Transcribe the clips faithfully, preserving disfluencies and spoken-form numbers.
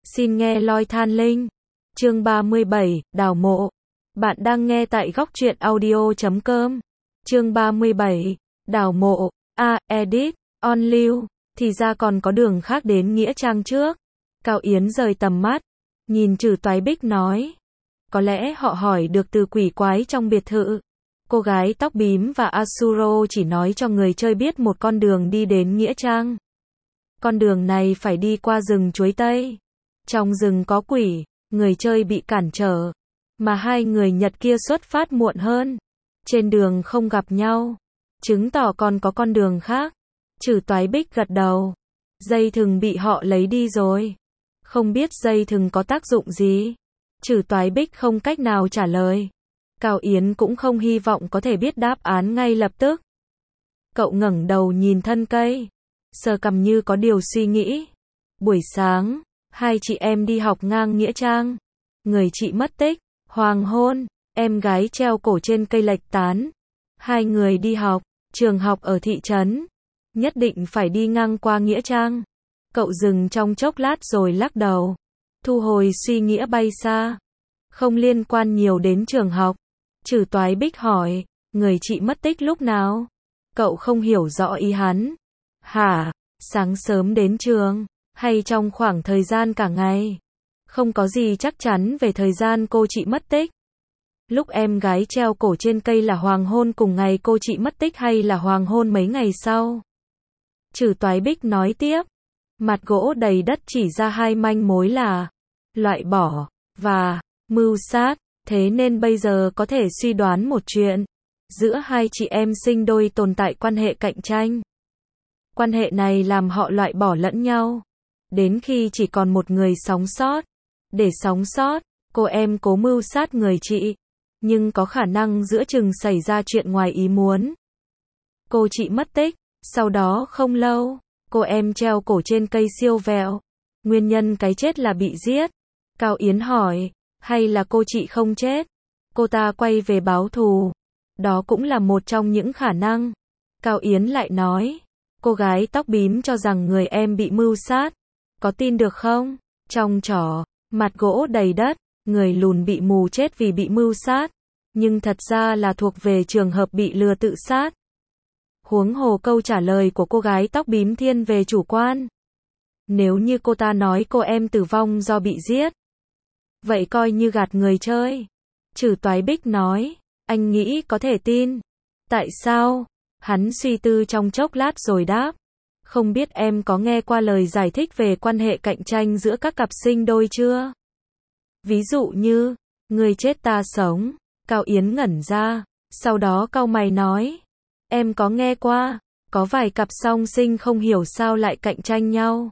Xin nghe Loi Than Linh. Chương ba mươi bảy, Đào mộ. Bạn đang nghe tại góc truyện audio chấm com. Chương ba mươi bảy, Đào mộ. A, edit, on lưu. Thì ra còn có đường khác đến nghĩa trang trước. Cao Yến rời tầm mắt, nhìn Trử Toái Bích nói. Có lẽ họ hỏi được từ quỷ quái trong biệt thự. Cô gái tóc bím và Asuro chỉ nói cho người chơi biết một con đường đi đến nghĩa trang. Con đường này phải đi qua rừng chuối tây. Trong rừng có quỷ, người chơi bị cản trở. Mà hai người Nhật kia xuất phát muộn hơn. Trên đường không gặp nhau. Chứng tỏ còn có con đường khác. Trử Toái Bích gật đầu. Dây thừng bị họ lấy đi rồi. Không biết dây thừng có tác dụng gì. Trử Toái Bích không cách nào trả lời. Cao Yến cũng không hy vọng có thể biết đáp án ngay lập tức. Cậu ngẩng đầu nhìn thân cây. Sờ cằm như có điều suy nghĩ. Buổi sáng, hai chị em đi học ngang nghĩa trang. Người chị mất tích. Hoàng hôn, em gái treo cổ trên cây lệch tán. Hai người đi học, trường học ở thị trấn. Nhất định phải đi ngang qua nghĩa trang. Cậu dừng trong chốc lát rồi lắc đầu. Thu hồi suy nghĩ bay xa. Không liên quan nhiều đến trường học. Trử Toái Bích hỏi, người chị mất tích lúc nào? Cậu không hiểu rõ ý hắn. Hả, sáng sớm đến trường, hay trong khoảng thời gian cả ngày? Không có gì chắc chắn về thời gian cô chị mất tích. Lúc em gái treo cổ trên cây là hoàng hôn cùng ngày cô chị mất tích hay là hoàng hôn mấy ngày sau? Trử Toái Bích nói tiếp. Mặt gỗ đầy đất chỉ ra hai manh mối là loại bỏ và mưu sát. Thế nên bây giờ có thể suy đoán một chuyện. Giữa hai chị em sinh đôi tồn tại quan hệ cạnh tranh. Quan hệ này làm họ loại bỏ lẫn nhau. Đến khi chỉ còn một người sống sót. Để sống sót, cô em cố mưu sát người chị. Nhưng có khả năng giữa chừng xảy ra chuyện ngoài ý muốn. Cô chị mất tích. Sau đó không lâu, cô em treo cổ trên cây siêu vẹo. Nguyên nhân cái chết là bị giết. Cao Yến hỏi. Hay là cô chị không chết? Cô ta quay về báo thù. Đó cũng là một trong những khả năng. Cao Yến lại nói. Cô gái tóc bím cho rằng người em bị mưu sát. Có tin được không? Trong trò, mặt gỗ đầy đất, người lùn bị mù chết vì bị mưu sát. Nhưng thật ra là thuộc về trường hợp bị lừa tự sát. Huống hồ câu trả lời của cô gái tóc bím thiên về chủ quan. Nếu như cô ta nói cô em tử vong do bị giết. Vậy coi như gạt người chơi. Trử Toái Bích nói. Anh nghĩ có thể tin. Tại sao? Hắn suy tư trong chốc lát rồi đáp. Không biết em có nghe qua lời giải thích về quan hệ cạnh tranh giữa các cặp sinh đôi chưa? Ví dụ như, người chết ta sống. Cao Yến ngẩn ra. Sau đó cau mày nói. Em có nghe qua. Có vài cặp song sinh không hiểu sao lại cạnh tranh nhau.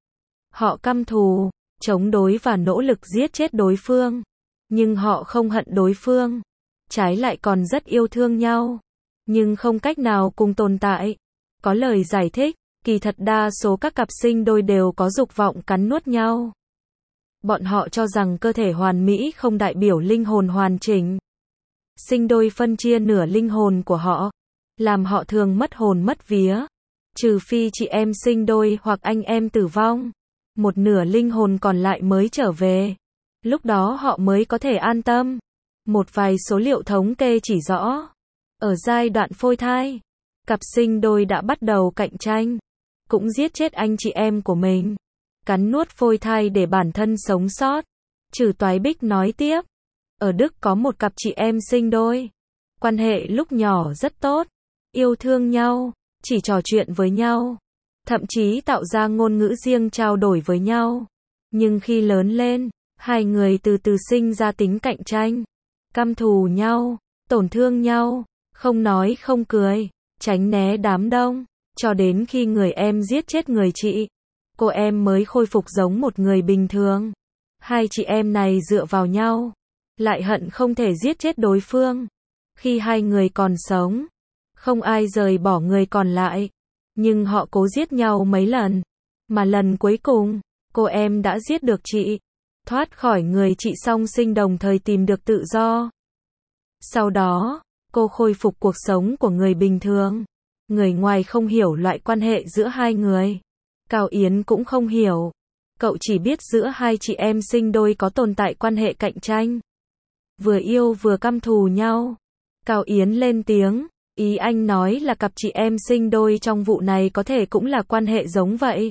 Họ căm thù, chống đối và nỗ lực giết chết đối phương. Nhưng họ không hận đối phương. Trái lại còn rất yêu thương nhau. Nhưng không cách nào cùng tồn tại. Có lời giải thích, kỳ thật đa số các cặp sinh đôi đều có dục vọng cắn nuốt nhau. Bọn họ cho rằng cơ thể hoàn mỹ không đại biểu linh hồn hoàn chỉnh. Sinh đôi phân chia nửa linh hồn của họ, làm họ thường mất hồn mất vía. Trừ phi chị em sinh đôi hoặc anh em tử vong. Một nửa linh hồn còn lại mới trở về. Lúc đó họ mới có thể an tâm. Một vài số liệu thống kê chỉ rõ. Ở giai đoạn phôi thai, cặp sinh đôi đã bắt đầu cạnh tranh. Cũng giết chết anh chị em của mình. Cắn nuốt phôi thai để bản thân sống sót. Trử Toái Bích nói tiếp. Ở Đức có một cặp chị em sinh đôi. Quan hệ lúc nhỏ rất tốt. Yêu thương nhau. Chỉ trò chuyện với nhau. Thậm chí tạo ra ngôn ngữ riêng trao đổi với nhau. Nhưng khi lớn lên, hai người từ từ sinh ra tính cạnh tranh. Căm thù nhau, tổn thương nhau, không nói không cười, tránh né đám đông. Cho đến khi người em giết chết người chị, cô em mới khôi phục giống một người bình thường. Hai chị em này dựa vào nhau, lại hận không thể giết chết đối phương. Khi hai người còn sống, không ai rời bỏ người còn lại. Nhưng họ cố giết nhau mấy lần. Mà lần cuối cùng, cô em đã giết được chị. Thoát khỏi người chị song sinh đồng thời tìm được tự do. Sau đó, cô khôi phục cuộc sống của người bình thường. Người ngoài không hiểu loại quan hệ giữa hai người. Cao Yến cũng không hiểu. Cậu chỉ biết giữa hai chị em sinh đôi có tồn tại quan hệ cạnh tranh. Vừa yêu vừa căm thù nhau. Cao Yến lên tiếng, ý anh nói là cặp chị em sinh đôi trong vụ này có thể cũng là quan hệ giống vậy.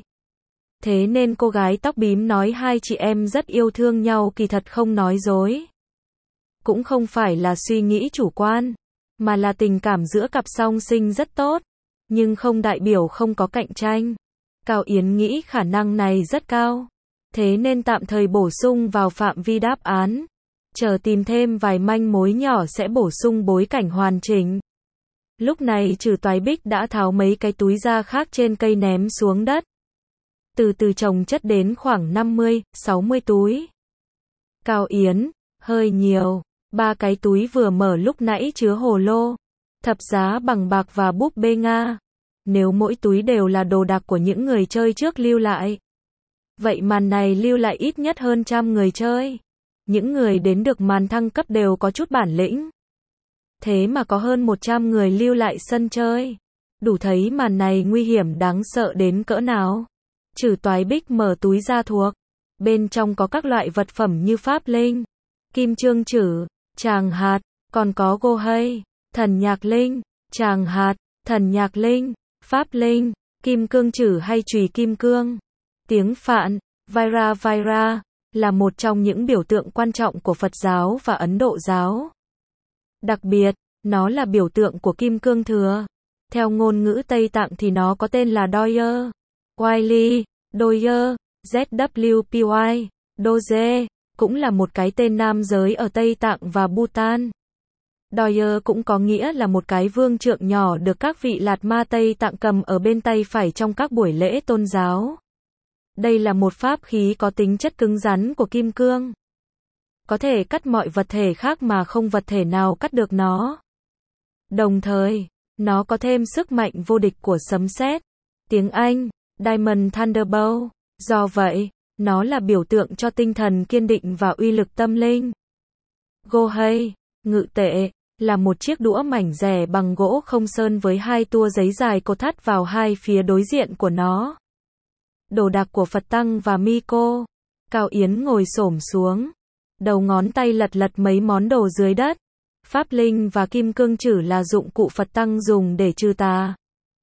Thế nên cô gái tóc bím nói hai chị em rất yêu thương nhau kỳ thật không nói dối. Cũng không phải là suy nghĩ chủ quan, mà là tình cảm giữa cặp song sinh rất tốt, nhưng không đại biểu không có cạnh tranh. Cao Yến nghĩ khả năng này rất cao, thế nên tạm thời bổ sung vào phạm vi đáp án. Chờ tìm thêm vài manh mối nhỏ sẽ bổ sung bối cảnh hoàn chỉnh. Lúc này Trừ Toái Bích đã tháo mấy cái túi da khác trên cây ném xuống đất. Từ từ chồng chất đến khoảng năm mươi, sáu mươi túi. Cao Yến, hơi nhiều. Ba cái túi vừa mở lúc nãy chứa hồ lô, thập giá bằng bạc và búp bê Nga. Nếu mỗi túi đều là đồ đạc của những người chơi trước lưu lại, vậy màn này lưu lại ít nhất hơn trăm người chơi. Những người đến được màn thăng cấp đều có chút bản lĩnh. Thế mà có hơn một trăm người lưu lại sân chơi. Đủ thấy màn này nguy hiểm đáng sợ đến cỡ nào. Trừ Toái Bích mở túi ra thuộc. Bên trong có các loại vật phẩm như pháp linh, kim chương chử, tràng hạt, còn có gô hay, thần nhạc linh, tràng hạt, thần nhạc linh, pháp linh, kim cương chử hay chùy kim cương. Tiếng Phạn, Vaira Vaira, là một trong những biểu tượng quan trọng của Phật giáo và Ấn Độ giáo. Đặc biệt, nó là biểu tượng của kim cương thừa. Theo ngôn ngữ Tây Tạng thì nó có tên là Doyer, Wiley, Doyer, Z W P Y, Doge, cũng là một cái tên nam giới ở Tây Tạng và Bhutan. Doyer cũng có nghĩa là một cái vương trượng nhỏ được các vị Lạt Ma Tây Tạng cầm ở bên tay phải trong các buổi lễ tôn giáo. Đây là một pháp khí có tính chất cứng rắn của kim cương. Có thể cắt mọi vật thể khác mà không vật thể nào cắt được nó. Đồng thời, nó có thêm sức mạnh vô địch của sấm sét. Tiếng Anh, Diamond Thunderbolt. Do vậy, nó là biểu tượng cho tinh thần kiên định và uy lực tâm linh. Go hay, ngự tệ, là một chiếc đũa mảnh rẻ bằng gỗ không sơn với hai tua giấy dài cột thắt vào hai phía đối diện của nó. Đồ đạc của Phật Tăng và Miko. Cao Yến ngồi xổm xuống. Đầu ngón tay lật lật mấy món đồ dưới đất. Pháp linh và kim cương chử là dụng cụ Phật Tăng dùng để trừ tà.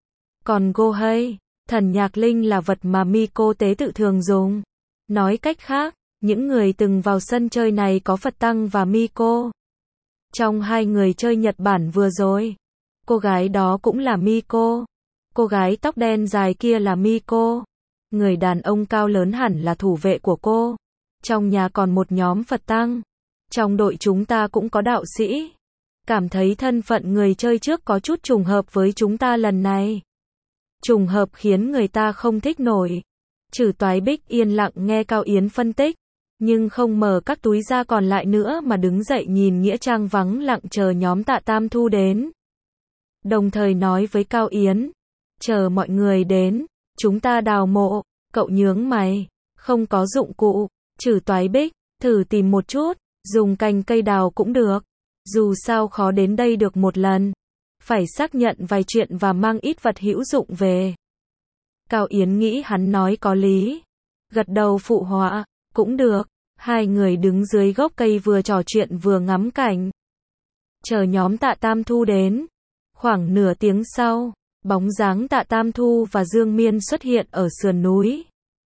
Còn Go hay, thần nhạc linh là vật mà Miko tế tự thường dùng. Nói cách khác, những người từng vào sân chơi này có Phật Tăng và Miko. Trong hai người chơi Nhật Bản vừa rồi, cô gái đó cũng là Miko. Cô gái tóc đen dài kia là Miko. Người đàn ông cao lớn hẳn là thủ vệ của cô. Trong nhà còn một nhóm Phật Tăng. Trong đội chúng ta cũng có đạo sĩ. Cảm thấy thân phận người chơi trước có chút trùng hợp với chúng ta lần này. Trùng hợp khiến người ta không thích nổi. Trừ Toái Bích yên lặng nghe Cao Yến phân tích, nhưng không mở các túi ra còn lại nữa mà đứng dậy nhìn nghĩa trang vắng lặng chờ nhóm Tạ Tam Thu đến. Đồng thời nói với Cao Yến, chờ mọi người đến, chúng ta đào mộ. Cậu nhướng mày, không có dụng cụ. Trừ Toái Bích, thử tìm một chút, dùng cành cây đào cũng được. Dù sao khó đến đây được một lần. Phải xác nhận vài chuyện và mang ít vật hữu dụng về. Cao Yến nghĩ hắn nói có lý. Gật đầu phụ họa, cũng được. Hai người đứng dưới gốc cây vừa trò chuyện vừa ngắm cảnh. Chờ nhóm Tạ Tam Thu đến. Khoảng nửa tiếng sau, bóng dáng Tạ Tam Thu và Dương Miên xuất hiện ở sườn núi.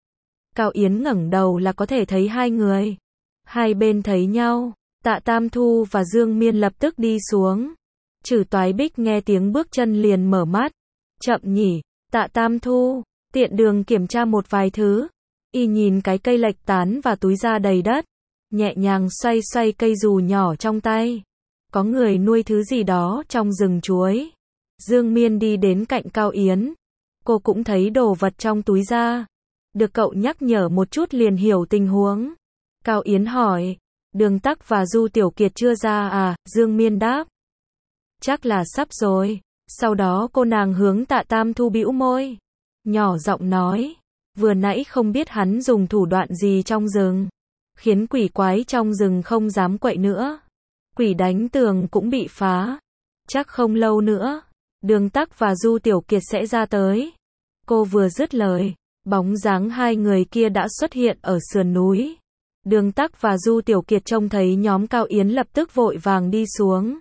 Cao Yến ngẩng đầu là có thể thấy hai người. Hai bên thấy nhau, Tạ Tam Thu và Dương Miên lập tức đi xuống. Trừ Toái Bích nghe tiếng bước chân liền mở mắt. Chậm nhỉ, Tạ Tam Thu, tiện đường kiểm tra một vài thứ. Y nhìn cái cây lệch tán và túi da đầy đất. Nhẹ nhàng xoay xoay cây dù nhỏ trong tay. Có người nuôi thứ gì đó trong rừng chuối. Dương Miên đi đến cạnh Cao Yến. Cô cũng thấy đồ vật trong túi da. Được cậu nhắc nhở một chút liền hiểu tình huống. Cao Yến hỏi, Đường Tắc và Du Tiểu Kiệt chưa ra à? Dương Miên đáp, chắc là sắp rồi. Sau đó cô nàng hướng Tạ Tam Thu bĩu môi, nhỏ giọng nói, vừa nãy không biết hắn dùng thủ đoạn gì trong rừng, khiến quỷ quái trong rừng không dám quậy nữa. Quỷ đánh tường cũng bị phá. Chắc không lâu nữa, Đường Tắc và Du Tiểu Kiệt sẽ ra tới. Cô vừa dứt lời, Bóng dáng hai người kia đã xuất hiện ở sườn núi. Đường Tắc và Du Tiểu Kiệt trông thấy nhóm Cao Yến lập tức vội vàng đi xuống,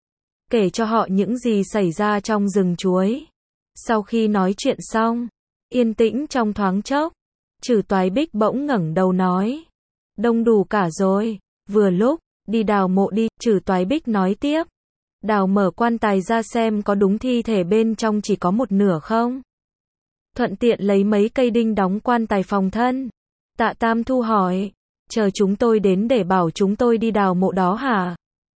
kể cho họ những gì xảy ra trong rừng chuối. Sau khi nói chuyện xong, yên tĩnh trong thoáng chốc, Trử Toái Bích bỗng ngẩng đầu nói: đông đủ cả rồi, vừa lúc, đi đào mộ đi. Trử Toái Bích nói tiếp: đào mở quan tài ra xem có đúng thi thể bên trong chỉ có một nửa không? Thuận tiện lấy mấy cây đinh đóng quan tài phòng thân. Tạ Tam Thu hỏi: chờ chúng tôi đến để bảo chúng tôi đi đào mộ đó hả?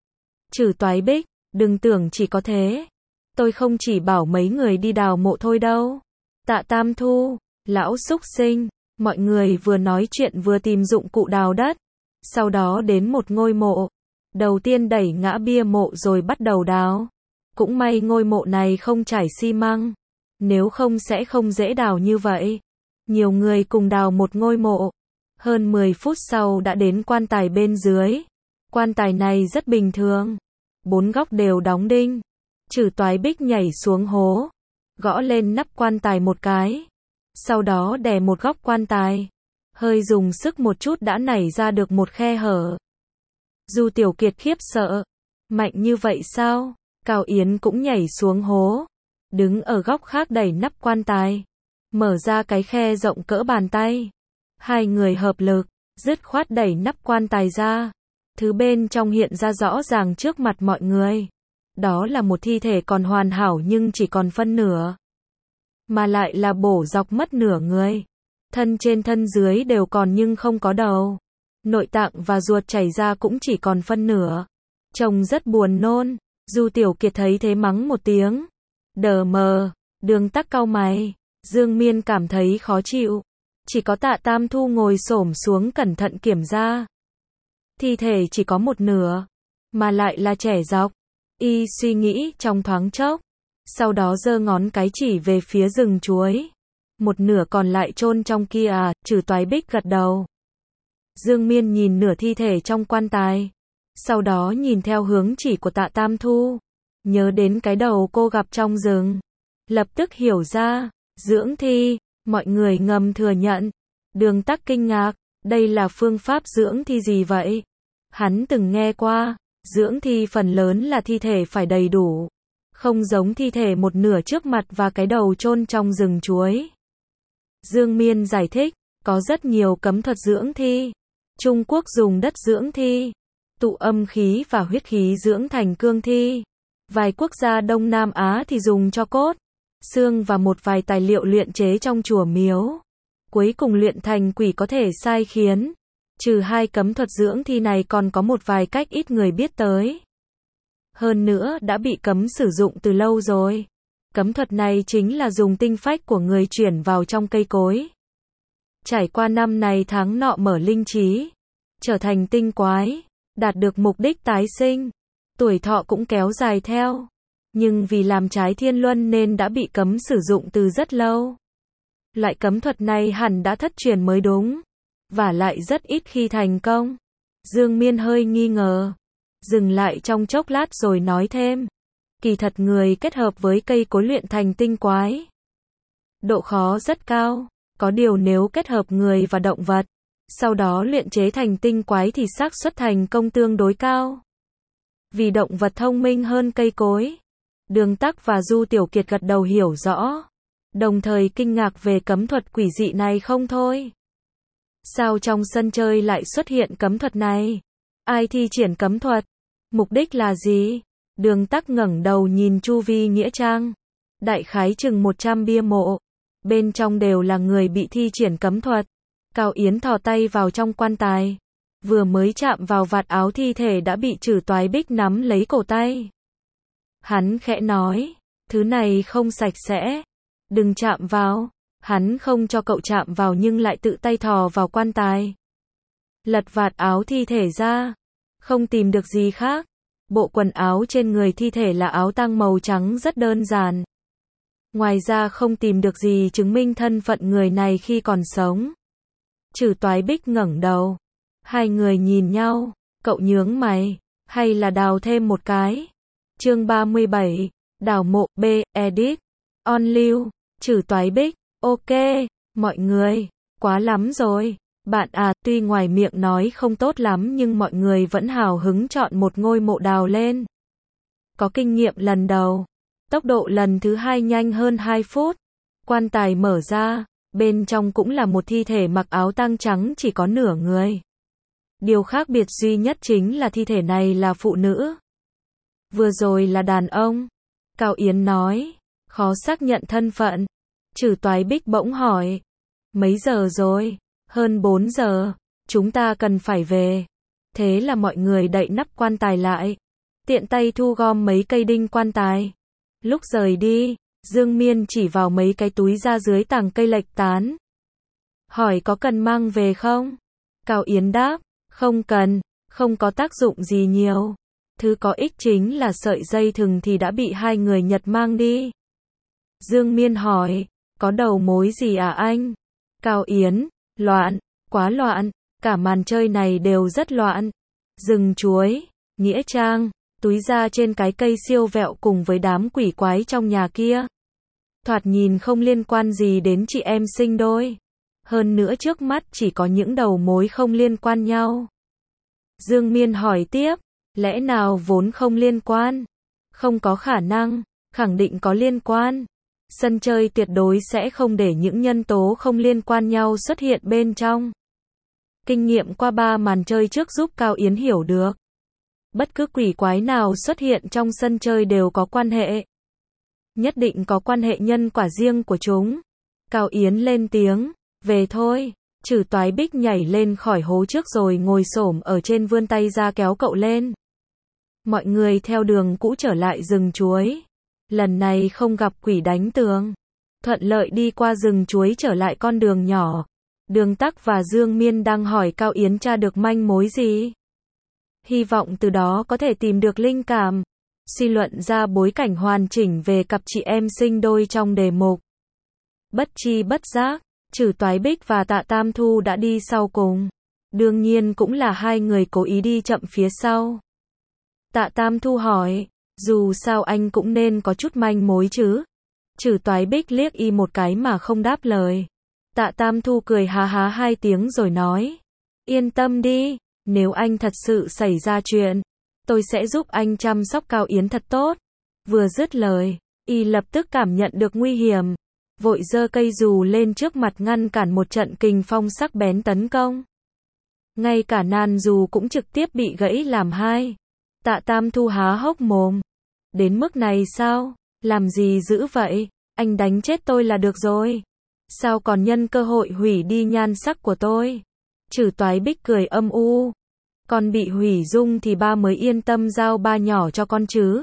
Trử Toái Bích: đừng tưởng chỉ có thế. Tôi không chỉ bảo mấy người đi đào mộ thôi đâu. Tạ Tam Thu: lão xúc sinh. Mọi người vừa nói chuyện vừa tìm dụng cụ đào đất. Sau đó đến một ngôi mộ. Đầu tiên đẩy ngã bia mộ rồi bắt đầu đào. Cũng may ngôi mộ này không trải xi măng. Nếu không sẽ không dễ đào như vậy. Nhiều người cùng đào một ngôi mộ. Hơn mười phút sau đã đến quan tài bên dưới. Quan tài này rất bình thường. Bốn góc đều đóng đinh. Trử Toái Bích nhảy xuống hố, gõ lên nắp quan tài một cái. Sau đó đè một góc quan tài. Hơi dùng sức một chút đã nảy ra được một khe hở. Du Tiểu Kiệt khiếp sợ. Mạnh như vậy sao? Cao Yến cũng nhảy xuống hố, đứng ở góc khác đẩy nắp quan tài, mở ra cái khe rộng cỡ bàn tay. Hai người hợp lực, dứt khoát đẩy nắp quan tài ra. Thứ bên trong hiện ra rõ ràng trước mặt mọi người. Đó là một thi thể còn hoàn hảo nhưng chỉ còn phân nửa. Mà lại là bổ dọc mất nửa người. Thân trên thân dưới đều còn nhưng không có đầu. Nội tạng và ruột chảy ra cũng chỉ còn phân nửa. Trông rất buồn nôn. Du Tiểu Kiệt thấy thế mắng một tiếng. Đờ mờ. Đường Tắc cau mày. Dương Miên cảm thấy khó chịu. Chỉ có Tạ Tam Thu ngồi xổm xuống cẩn thận kiểm tra. Thi thể chỉ có một nửa, mà lại là trẻ dọc. Y suy nghĩ trong thoáng chốc, sau đó giơ ngón cái chỉ về phía rừng chuối. Một nửa còn lại chôn trong kia à? Trử Toái Bích gật đầu. Dương Miên nhìn nửa thi thể trong quan tài, sau đó nhìn theo hướng chỉ của Tạ Tam Thu, nhớ đến cái đầu cô gặp trong rừng, lập tức hiểu ra, dưỡng thi. Mọi người ngầm thừa nhận. Đường Tắc kinh ngạc, đây là phương pháp dưỡng thi gì vậy? Hắn từng nghe qua, dưỡng thi phần lớn là thi thể phải đầy đủ, không giống thi thể một nửa trước mặt và cái đầu chôn trong rừng chuối. Dương Miên giải thích, có rất nhiều cấm thuật dưỡng thi. Trung Quốc dùng đất dưỡng thi, tụ âm khí và huyết khí dưỡng thành cương thi. Vài quốc gia Đông Nam Á thì dùng cho cốt, xương và một vài tài liệu luyện chế trong chùa miếu. Cuối cùng luyện thành quỷ có thể sai khiến. Trừ hai cấm thuật dưỡng thi này còn có một vài cách ít người biết tới. Hơn nữa đã bị cấm sử dụng từ lâu rồi. Cấm thuật này chính là dùng tinh phách của người chuyển vào trong cây cối. Trải qua năm này tháng nọ mở linh trí, trở thành tinh quái, đạt được mục đích tái sinh. Tuổi thọ cũng kéo dài theo. Nhưng vì làm trái thiên luân nên đã bị cấm sử dụng từ rất lâu. Loại cấm thuật này hẳn đã thất truyền mới đúng. Và lại rất ít khi thành công. Dương Miên hơi nghi ngờ. Dừng lại trong chốc lát rồi nói thêm. Kỳ thật người kết hợp với cây cối luyện thành tinh quái, độ khó rất cao. Có điều nếu kết hợp người và động vật, sau đó luyện chế thành tinh quái thì xác suất thành công tương đối cao. Vì động vật thông minh hơn cây cối. Đường Tắc và Du Tiểu Kiệt gật đầu hiểu rõ, đồng thời kinh ngạc về cấm thuật quỷ dị này không thôi. Sao trong sân chơi lại xuất hiện cấm thuật này? Ai thi triển cấm thuật? Mục đích là gì? Đường Tắc ngẩng đầu nhìn chu vi nghĩa trang. Đại khái chừng một trăm bia mộ. Bên trong đều là người bị thi triển cấm thuật. Cao Yến thò tay vào trong quan tài. Vừa mới chạm vào vạt áo thi thể đã bị Trử Toái Bích nắm lấy cổ tay. Hắn khẽ nói, thứ này không sạch sẽ. Đừng chạm vào. Hắn không cho cậu chạm vào nhưng lại tự tay thò vào quan tài. Lật vạt áo thi thể ra. Không tìm được gì khác. Bộ quần áo trên người thi thể là áo tang màu trắng rất đơn giản. Ngoài ra không tìm được gì chứng minh thân phận người này khi còn sống. Trử Toái Bích ngẩng đầu. Hai người nhìn nhau. Cậu nhướng mày. Hay là đào thêm một cái? Chương ba mươi bảy. Đào mộ. B. Edit. On lưu. Trử Toái Bích. Ok. Mọi người, quá lắm rồi. Bạn à, tuy ngoài miệng nói không tốt lắm nhưng mọi người vẫn hào hứng chọn một ngôi mộ đào lên. Có kinh nghiệm lần đầu. Tốc độ lần thứ hai nhanh hơn hai phút. Quan tài mở ra, bên trong cũng là một thi thể mặc áo tang trắng chỉ có nửa người. Điều khác biệt duy nhất chính là thi thể này là phụ nữ. Vừa rồi là đàn ông. Cao Yến nói, khó xác nhận thân phận. Trừ Toái Bích bỗng hỏi, mấy giờ rồi? Hơn bốn giờ, chúng ta cần phải về. Thế là mọi người đậy nắp quan tài lại, tiện tay thu gom mấy cây đinh quan tài. Lúc rời đi, Dương Miên chỉ vào mấy cái túi ra dưới tàng cây lệch tán. Hỏi có cần mang về không? Cao Yến đáp, không cần, không có tác dụng gì nhiều. Thứ có ích chính là sợi dây thừng thì đã bị hai người Nhật mang đi. Dương Miên hỏi, có đầu mối gì à anh? Cao Yến, loạn, quá loạn, cả màn chơi này đều rất loạn. Rừng chuối, nghĩa trang, túi da trên cái cây siêu vẹo cùng với đám quỷ quái trong nhà kia. Thoạt nhìn không liên quan gì đến chị em sinh đôi. Hơn nữa trước mắt chỉ có những đầu mối không liên quan nhau. Dương Miên hỏi tiếp, lẽ nào vốn không liên quan? Không có khả năng, khẳng định có liên quan. Sân chơi tuyệt đối sẽ không để những nhân tố không liên quan nhau xuất hiện bên trong. Kinh nghiệm qua ba màn chơi trước giúp Cao Yến hiểu được. Bất cứ quỷ quái nào xuất hiện trong sân chơi đều có quan hệ. Nhất định có quan hệ nhân quả riêng của chúng. Cao Yến lên tiếng, về thôi. Trừ Toái Bích nhảy lên khỏi hố trước rồi ngồi xổm ở trên vươn tay ra kéo cậu lên. Mọi người theo đường cũ trở lại rừng chuối. Lần này không gặp quỷ đánh tường. Thuận lợi đi qua rừng chuối trở lại con đường nhỏ. Đường Tắc và Dương Miên đang hỏi Cao Yến tra được manh mối gì. Hy vọng từ đó có thể tìm được linh cảm. Suy luận ra bối cảnh hoàn chỉnh về cặp chị em sinh đôi trong đề mục. Bất chi bất giác, Trừ Toái Bích và Tạ Tam Thu đã đi sau cùng. Đương nhiên cũng là hai người cố ý đi chậm phía sau. Tạ Tam Thu hỏi, dù sao anh cũng nên có chút manh mối chứ. Trừ Toái Bích liếc y một cái mà không đáp lời. Tạ Tam Thu cười há há hai tiếng rồi nói, yên tâm đi, nếu anh thật sự xảy ra chuyện, tôi sẽ giúp anh chăm sóc Cao Yến thật tốt. Vừa dứt lời, y lập tức cảm nhận được nguy hiểm, vội giơ cây dù lên trước mặt ngăn cản một trận kình phong sắc bén tấn công. Ngay cả nan dù cũng trực tiếp bị gãy làm hai. Tạ Tam Thu há hốc mồm. Đến mức này sao? Làm gì dữ vậy? Anh đánh chết tôi là được rồi. Sao còn nhân cơ hội hủy đi nhan sắc của tôi? Trừ Toái Bích cười âm u. Con bị hủy dung thì ba mới yên tâm giao ba nhỏ cho con chứ.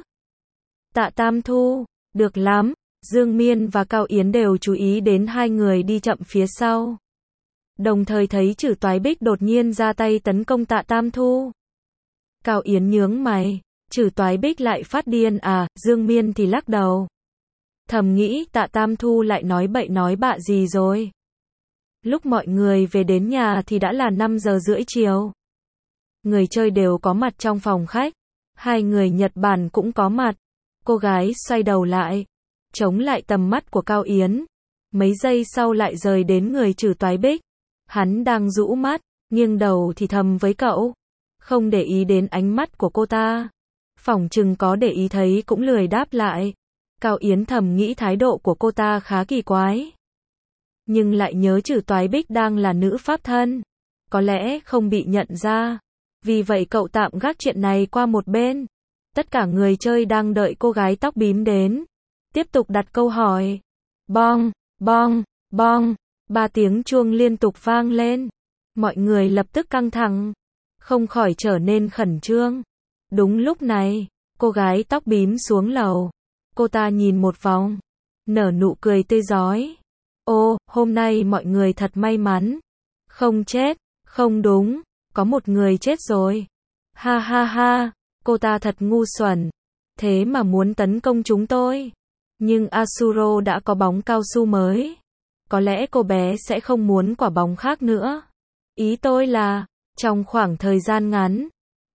Tạ Tam Thu, được lắm. Dương Miên và Cao Yến đều chú ý đến hai người đi chậm phía sau. Đồng thời thấy Trừ Toái Bích đột nhiên ra tay tấn công Tạ Tam Thu. Cao Yến nhướng mày, Trừ Toái Bích lại phát điên à, Dương Miên thì lắc đầu. Thầm nghĩ Tạ Tam Thu lại nói bậy nói bạ gì rồi. Lúc mọi người về đến nhà thì đã là năm giờ rưỡi chiều. Người chơi đều có mặt trong phòng khách. Hai người Nhật Bản cũng có mặt. Cô gái xoay đầu lại, chống lại tầm mắt của Cao Yến. Mấy giây sau lại rời đến người Trừ Toái Bích. Hắn đang rũ mắt, nghiêng đầu thì thầm với cậu. Không để ý đến ánh mắt của cô ta. Phỏng chừng có để ý thấy cũng lười đáp lại. Cao Yến thầm nghĩ thái độ của cô ta khá kỳ quái. Nhưng lại nhớ Trừ Toái Bích đang là nữ pháp thân. Có lẽ không bị nhận ra. Vì vậy cậu tạm gác chuyện này qua một bên. Tất cả người chơi đang đợi cô gái tóc bím đến. Tiếp tục đặt câu hỏi. Bong, bong, bong. Ba tiếng chuông liên tục vang lên. Mọi người lập tức căng thẳng. Không khỏi trở nên khẩn trương. Đúng lúc này, cô gái tóc bím xuống lầu. Cô ta nhìn một vòng. Nở nụ cười tươi rói. Ô, hôm nay mọi người thật may mắn. Không chết, không đúng. Có một người chết rồi. Ha ha ha, cô ta thật ngu xuẩn. Thế mà muốn tấn công chúng tôi. Nhưng Asuro đã có bóng cao su mới. Có lẽ cô bé sẽ không muốn quả bóng khác nữa. Ý tôi là, trong khoảng thời gian ngắn,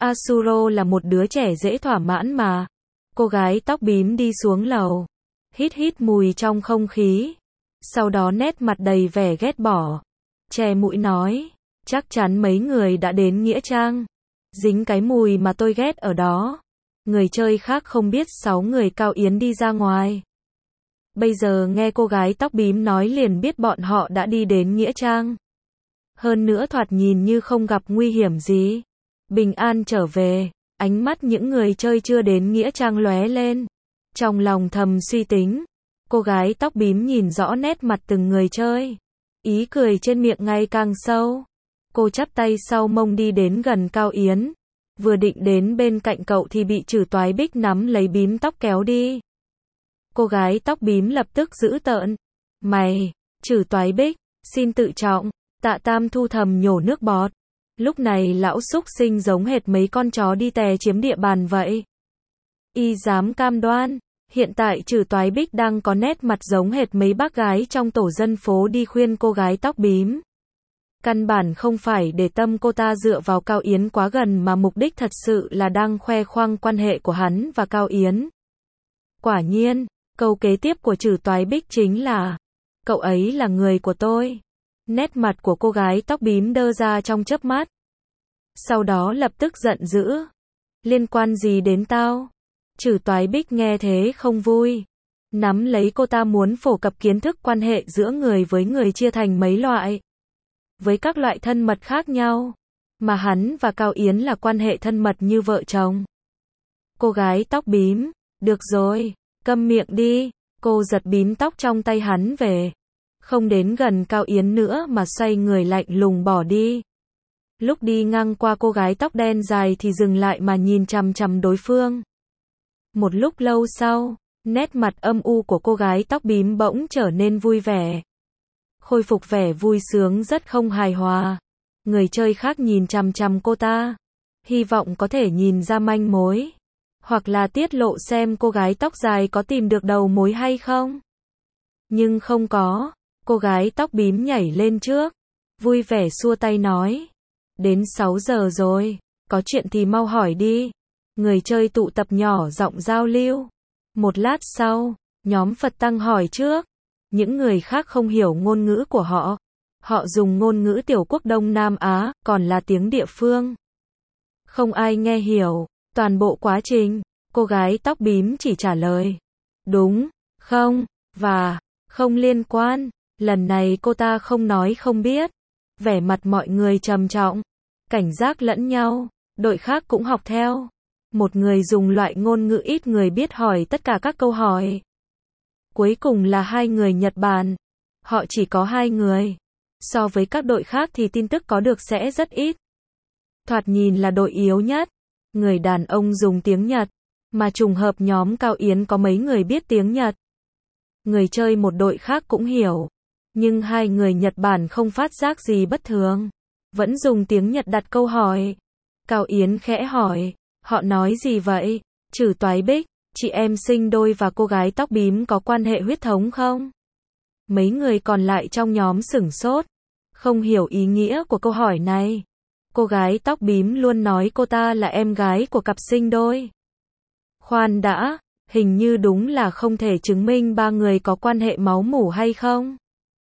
Asuro là một đứa trẻ dễ thỏa mãn mà. Cô gái tóc bím đi xuống lầu. Hít hít mùi trong không khí. Sau đó nét mặt đầy vẻ ghét bỏ, che mũi nói, chắc chắn mấy người đã đến Nghĩa Trang. Dính cái mùi mà tôi ghét ở đó. Người chơi khác không biết sáu người Cao Yến đi ra ngoài. Bây giờ nghe cô gái tóc bím nói liền biết bọn họ đã đi đến Nghĩa Trang. Hơn nữa thoạt nhìn như không gặp nguy hiểm gì. Bình an trở về, ánh mắt những người chơi chưa đến Nghĩa Trang lóe lên. Trong lòng thầm suy tính, cô gái tóc bím nhìn rõ nét mặt từng người chơi. Ý cười trên miệng ngày càng sâu. Cô chắp tay sau mông đi đến gần Cao Yến. Vừa định đến bên cạnh cậu thì bị Trử Toái Bích nắm lấy bím tóc kéo đi. Cô gái tóc bím lập tức dữ tợn. Mày, Trử Toái Bích, xin tự trọng. Tạ Tam Thu thầm nhổ nước bọt. Lúc này lão xúc sinh giống hệt mấy con chó đi tè chiếm địa bàn vậy. Y dám cam đoan, hiện tại Trử Toái Bích đang có nét mặt giống hệt mấy bác gái trong tổ dân phố đi khuyên cô gái tóc bím. Căn bản không phải để tâm cô ta dựa vào Cao Yến quá gần mà mục đích thật sự là đang khoe khoang quan hệ của hắn và Cao Yến. Quả nhiên, câu kế tiếp của Trử Toái Bích chính là, cậu ấy là người của tôi. Nét mặt của cô gái tóc bím đơ ra trong chớp mắt. Sau đó lập tức giận dữ. Liên quan gì đến tao? Trử Toái Bích nghe thế không vui. Nắm lấy cô ta muốn phổ cập kiến thức quan hệ giữa người với người chia thành mấy loại. Với các loại thân mật khác nhau. Mà hắn và Cao Yến là quan hệ thân mật như vợ chồng. Cô gái tóc bím, được rồi, câm miệng đi. Cô giật bím tóc trong tay hắn về. Không đến gần Cao Yến nữa mà xoay người lạnh lùng bỏ đi. Lúc đi ngang qua cô gái tóc đen dài thì dừng lại mà nhìn chằm chằm đối phương. Một lúc lâu sau, nét mặt âm u của cô gái tóc bím bỗng trở nên vui vẻ. Khôi phục vẻ vui sướng rất không hài hòa. Người chơi khác nhìn chằm chằm cô ta. Hy vọng có thể nhìn ra manh mối. Hoặc là tiết lộ xem cô gái tóc dài có tìm được đầu mối hay không. Nhưng không có. Cô gái tóc bím nhảy lên trước. Vui vẻ xua tay nói. Đến sáu giờ rồi. Có chuyện thì mau hỏi đi. Người chơi tụ tập nhỏ giọng giao lưu. Một lát sau, nhóm Phật Tăng hỏi trước. Những người khác không hiểu ngôn ngữ của họ. Họ dùng ngôn ngữ tiểu quốc Đông Nam Á, còn là tiếng địa phương. Không ai nghe hiểu. Toàn bộ quá trình, cô gái tóc bím chỉ trả lời. Đúng, không, và, không liên quan. Lần này cô ta không nói không biết. Vẻ mặt mọi người trầm trọng. Cảnh giác lẫn nhau. Đội khác cũng học theo. Một người dùng loại ngôn ngữ ít người biết hỏi tất cả các câu hỏi. Cuối cùng là hai người Nhật Bản. Họ chỉ có hai người. So với các đội khác thì tin tức có được sẽ rất ít. Thoạt nhìn là đội yếu nhất. Người đàn ông dùng tiếng Nhật. Mà trùng hợp nhóm Cao Yến có mấy người biết tiếng Nhật. Người chơi một đội khác cũng hiểu. Nhưng hai người Nhật Bản không phát giác gì bất thường. Vẫn dùng tiếng Nhật đặt câu hỏi. Cao Yến khẽ hỏi. Họ nói gì vậy? Trử Toái Bích, chị em sinh đôi và cô gái tóc bím có quan hệ huyết thống không? Mấy người còn lại trong nhóm sửng sốt. Không hiểu ý nghĩa của câu hỏi này. Cô gái tóc bím luôn nói cô ta là em gái của cặp sinh đôi. Khoan đã, hình như đúng là không thể chứng minh ba người có quan hệ máu mủ hay không?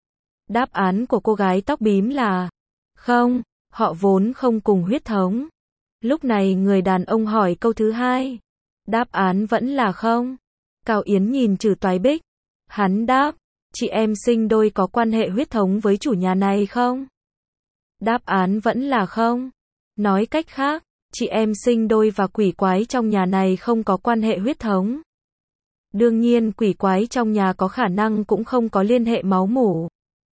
Đáp án của cô gái tóc bím là không, họ vốn không cùng huyết thống. Lúc này người đàn ông hỏi câu thứ hai. Đáp án vẫn là không. Cao Yến nhìn Trử Toái Bích. Hắn đáp, chị em sinh đôi có quan hệ huyết thống với chủ nhà này không? Đáp án vẫn là không. Nói cách khác, chị em sinh đôi và quỷ quái trong nhà này không có quan hệ huyết thống. Đương nhiên quỷ quái trong nhà có khả năng cũng không có liên hệ máu mủ.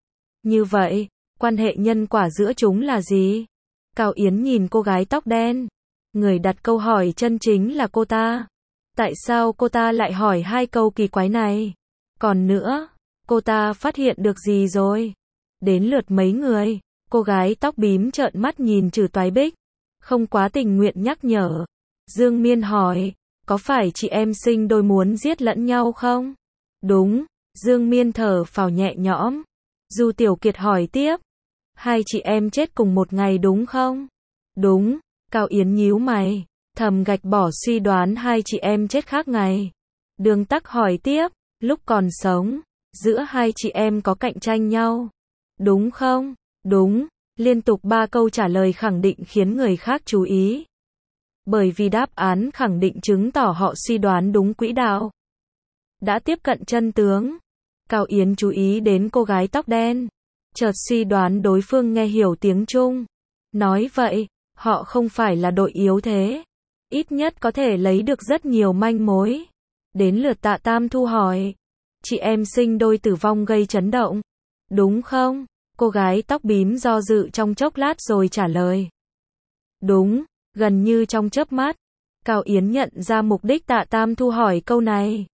Như vậy, quan hệ nhân quả giữa chúng là gì? Cao Yến nhìn cô gái tóc đen. Người đặt câu hỏi chân chính là cô ta. Tại sao cô ta lại hỏi hai câu kỳ quái này? Còn nữa, cô ta phát hiện được gì rồi? Đến lượt mấy người. Cô gái tóc bím trợn mắt nhìn Trử Toái Bích. Không quá tình nguyện nhắc nhở. Dương Miên hỏi. Có phải chị em sinh đôi muốn giết lẫn nhau không? Đúng. Dương Miên thở phào nhẹ nhõm. Du Tiểu Kiệt hỏi tiếp. Hai chị em chết cùng một ngày đúng không? Đúng. Cao Yến nhíu mày. Thầm gạch bỏ suy đoán hai chị em chết khác ngày. Đường Tắc hỏi tiếp. Lúc còn sống, Giữa hai chị em có cạnh tranh nhau. Đúng không? Đúng. Liên tục ba câu trả lời khẳng định khiến người khác chú ý. Bởi vì đáp án khẳng định chứng tỏ họ suy đoán đúng quỹ đạo. Đã tiếp cận chân tướng. Cao Yến chú ý đến cô gái tóc đen. Chợt suy đoán đối phương nghe hiểu tiếng Trung. Nói vậy, họ không phải là đội yếu thế. Ít nhất có thể lấy được rất nhiều manh mối. Đến lượt Tạ Tam Thu hỏi. Chị em sinh đôi tử vong gây chấn động. Đúng không? Cô gái tóc bím do dự trong chốc lát rồi trả lời. Đúng, gần như trong chớp mắt. Cao Yến nhận ra mục đích Tạ Tam Thu hỏi câu này.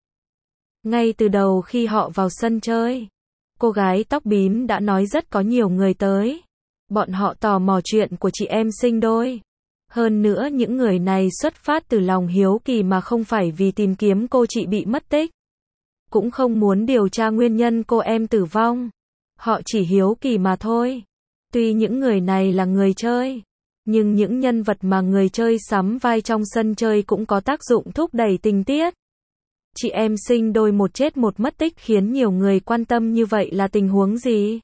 Ngay từ đầu khi họ vào sân chơi, cô gái tóc bím đã nói rất có nhiều người tới. Bọn họ tò mò chuyện của chị em sinh đôi. Hơn nữa những người này xuất phát từ lòng hiếu kỳ mà không phải vì tìm kiếm cô chị bị mất tích. Cũng không muốn điều tra nguyên nhân cô em tử vong. Họ chỉ hiếu kỳ mà thôi. Tuy những người này là người chơi, nhưng những nhân vật mà người chơi sắm vai trong sân chơi cũng có tác dụng thúc đẩy tình tiết. Chị em sinh đôi một chết một mất tích khiến nhiều người quan tâm như vậy là tình huống gì?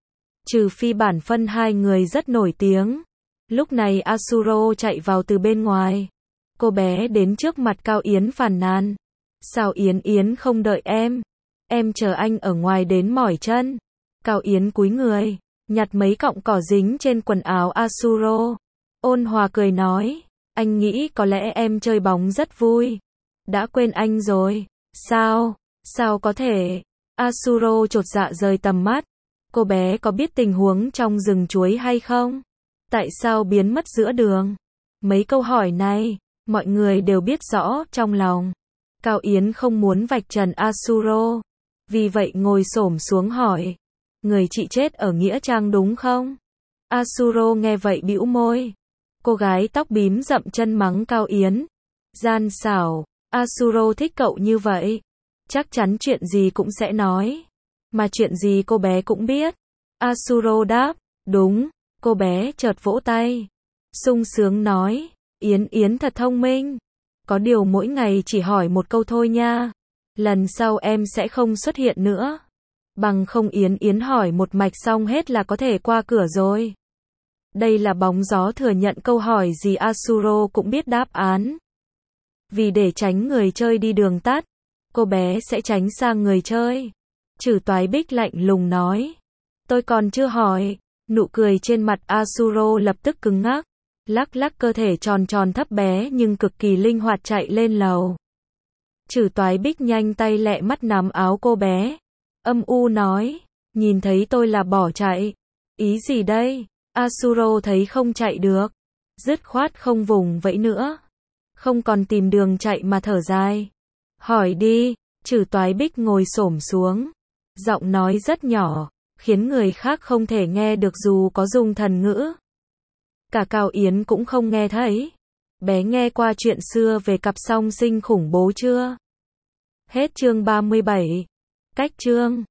Trừ phi bản phân hai người rất nổi tiếng. Lúc này Asuro chạy vào từ bên ngoài. Cô bé đến trước mặt Cao Yến phàn nàn. Sao Yến Yến không đợi em? Em chờ anh ở ngoài đến mỏi chân. Cao Yến cúi người, nhặt mấy cọng cỏ dính trên quần áo Asuro. Ôn hòa cười nói, anh nghĩ có lẽ em chơi bóng rất vui. Đã quên anh rồi. Sao? Sao có thể? Asuro chột dạ rời tầm mắt. Cô bé có biết tình huống trong rừng chuối hay không? Tại sao biến mất giữa đường? Mấy câu hỏi này, mọi người đều biết rõ trong lòng. Cao Yến không muốn vạch trần Asuro. Vì vậy ngồi xổm xuống hỏi. Người chị chết ở Nghĩa Trang đúng không? Asuro nghe vậy bĩu môi. Cô gái tóc bím dậm chân mắng Cao Yến. Gian xảo, Asuro thích cậu như vậy. Chắc chắn chuyện gì cũng sẽ nói. Mà chuyện gì cô bé cũng biết. Asuro đáp, đúng. Cô bé chợt vỗ tay. Sung sướng nói, Yến Yến thật thông minh. Có điều mỗi ngày chỉ hỏi một câu thôi nha. Lần sau em sẽ không xuất hiện nữa. Bằng không Yến Yến hỏi một mạch xong hết là có thể qua cửa rồi. Đây là bóng gió thừa nhận câu hỏi gì Asuro cũng biết đáp án. Vì để tránh người chơi đi đường tắt, cô bé sẽ tránh sang người chơi. Trừ Toái Bích lạnh lùng nói. Tôi còn chưa hỏi. Nụ cười trên mặt Asuro lập tức cứng ngắc. Lắc lắc cơ thể tròn tròn thấp bé nhưng cực kỳ linh hoạt chạy lên lầu. Trừ Toái Bích nhanh tay lẹ mắt nắm áo cô bé. Âm u nói. Nhìn thấy tôi là bỏ chạy. Ý gì đây? Asuro thấy không chạy được. Dứt khoát không vùng vẫy nữa. Không còn tìm đường chạy mà thở dài. Hỏi đi. Trừ Toái Bích ngồi xổm xuống. Giọng nói rất nhỏ, khiến người khác không thể nghe được dù có dùng thần ngữ. Cả Cao Yến cũng không nghe thấy. Bé nghe qua chuyện xưa về cặp song sinh khủng bố chưa? Hết chương ba mươi bảy. Cách chương